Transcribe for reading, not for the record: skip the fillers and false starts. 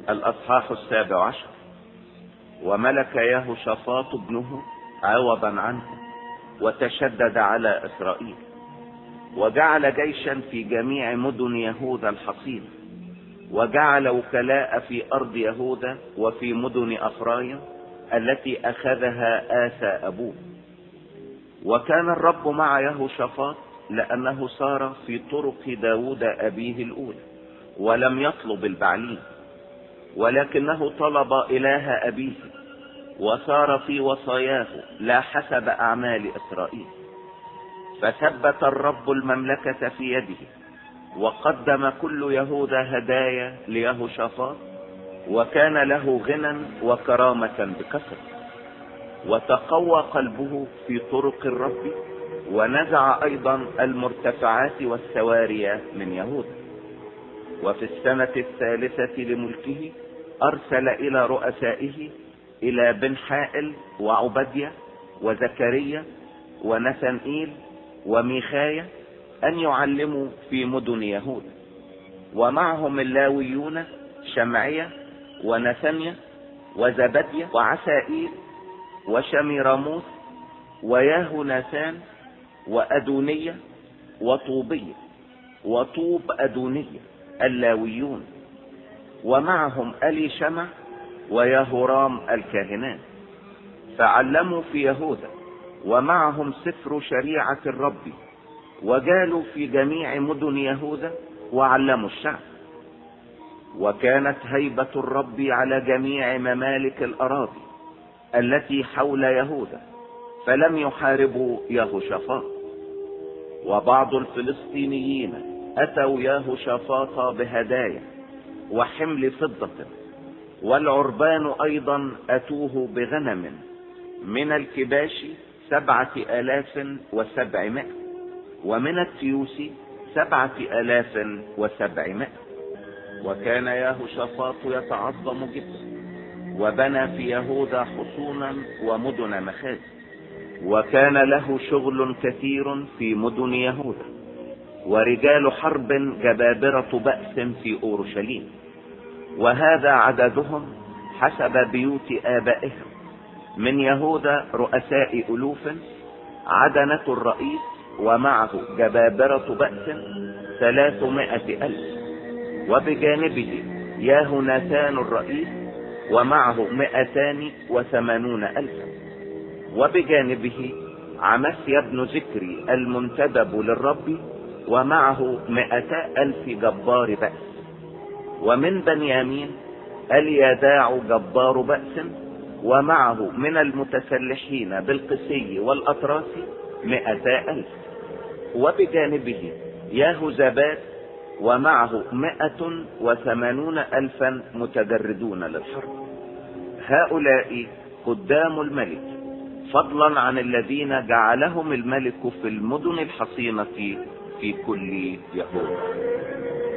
الأصحاح 17. وملك يهوشافاط ابنه عوضا عنه وتشدد على إسرائيل، وجعل جيشا في جميع مدن يهوذا الحصينة، وجعل وكلاء في أرض يهوذا وفي مدن أفرايم التي أخذها آسى أبوه. وكان الرب مع يهوشافاط لأنه سار في طرق داود أبيه الأولى، ولم يطلب البعليم، ولكنه طلب إله أبيه وسار في وصاياه لا حسب أعمال إسرائيل. فثبت الرب المملكة في يده، وقدم كل يهوذا هدايا ليهوشافاط، وكان له غنى وكرامة بكثرة. وتقوى قلبه في طرق الرب، ونزع أيضا المرتفعات والسواري من يهوذا. وفي السنة 3 لملكه أرسل إلى رؤسائه، إلى بن حائل وعبدية وزكريا ونثنئيل وميخايا، أن يعلموا في مدن يهوذا. ومعهم اللاويون شمعية ونثنيا وزبدية وعسائيل وشميراموث وياهوناثان وأدونية وطوبية وطوب أدونية اللاويون، ومعهم أليشمع ويهورام الكاهنان. فعلموا في يهوذا، ومعهم سفر شريعة الرب، وجالوا في جميع مدن يهوذا وعلموا الشعب. وكانت هيبة الرب على جميع ممالك الأراضي التي حول يهوذا، فلم يحاربوا يهوشافاط. وبعض الفلسطينيين أتوا يهوشافاط بهدايا وحمل فضة، والعربان أيضا أتوه بغنم من الكباش 7700، ومن التيوس 7700. وكان يهوشافاط يتعظم جدا، وبنى في يهوذا حصونا ومدن مخازن، وكان له شغل كثير في مدن يهوذا، ورجال حرب جبابرة بأس في أورشليم. وهذا عددهم حسب بيوت آبائهم: من يهوذا رؤساء ألوف، عدنة الرئيس ومعه جبابرة بأس 300,000، وبجانبه ياهوناثان الرئيس ومعه 280,000، وبجانبه عمسيا بن ذكري المنتدب للرب ومعه 200,000 جبار بأس. ومن بنيامين اليداع جبار بأس، ومعه من المتسلحين بالقسي والأطراس 200,000، وبجانبه ياهوزباد ومعه 180,000 متجردون للحرب. هؤلاء قدام الملك، فضلا عن الذين جعلهم الملك في المدن الحصينة في كل يهوذا.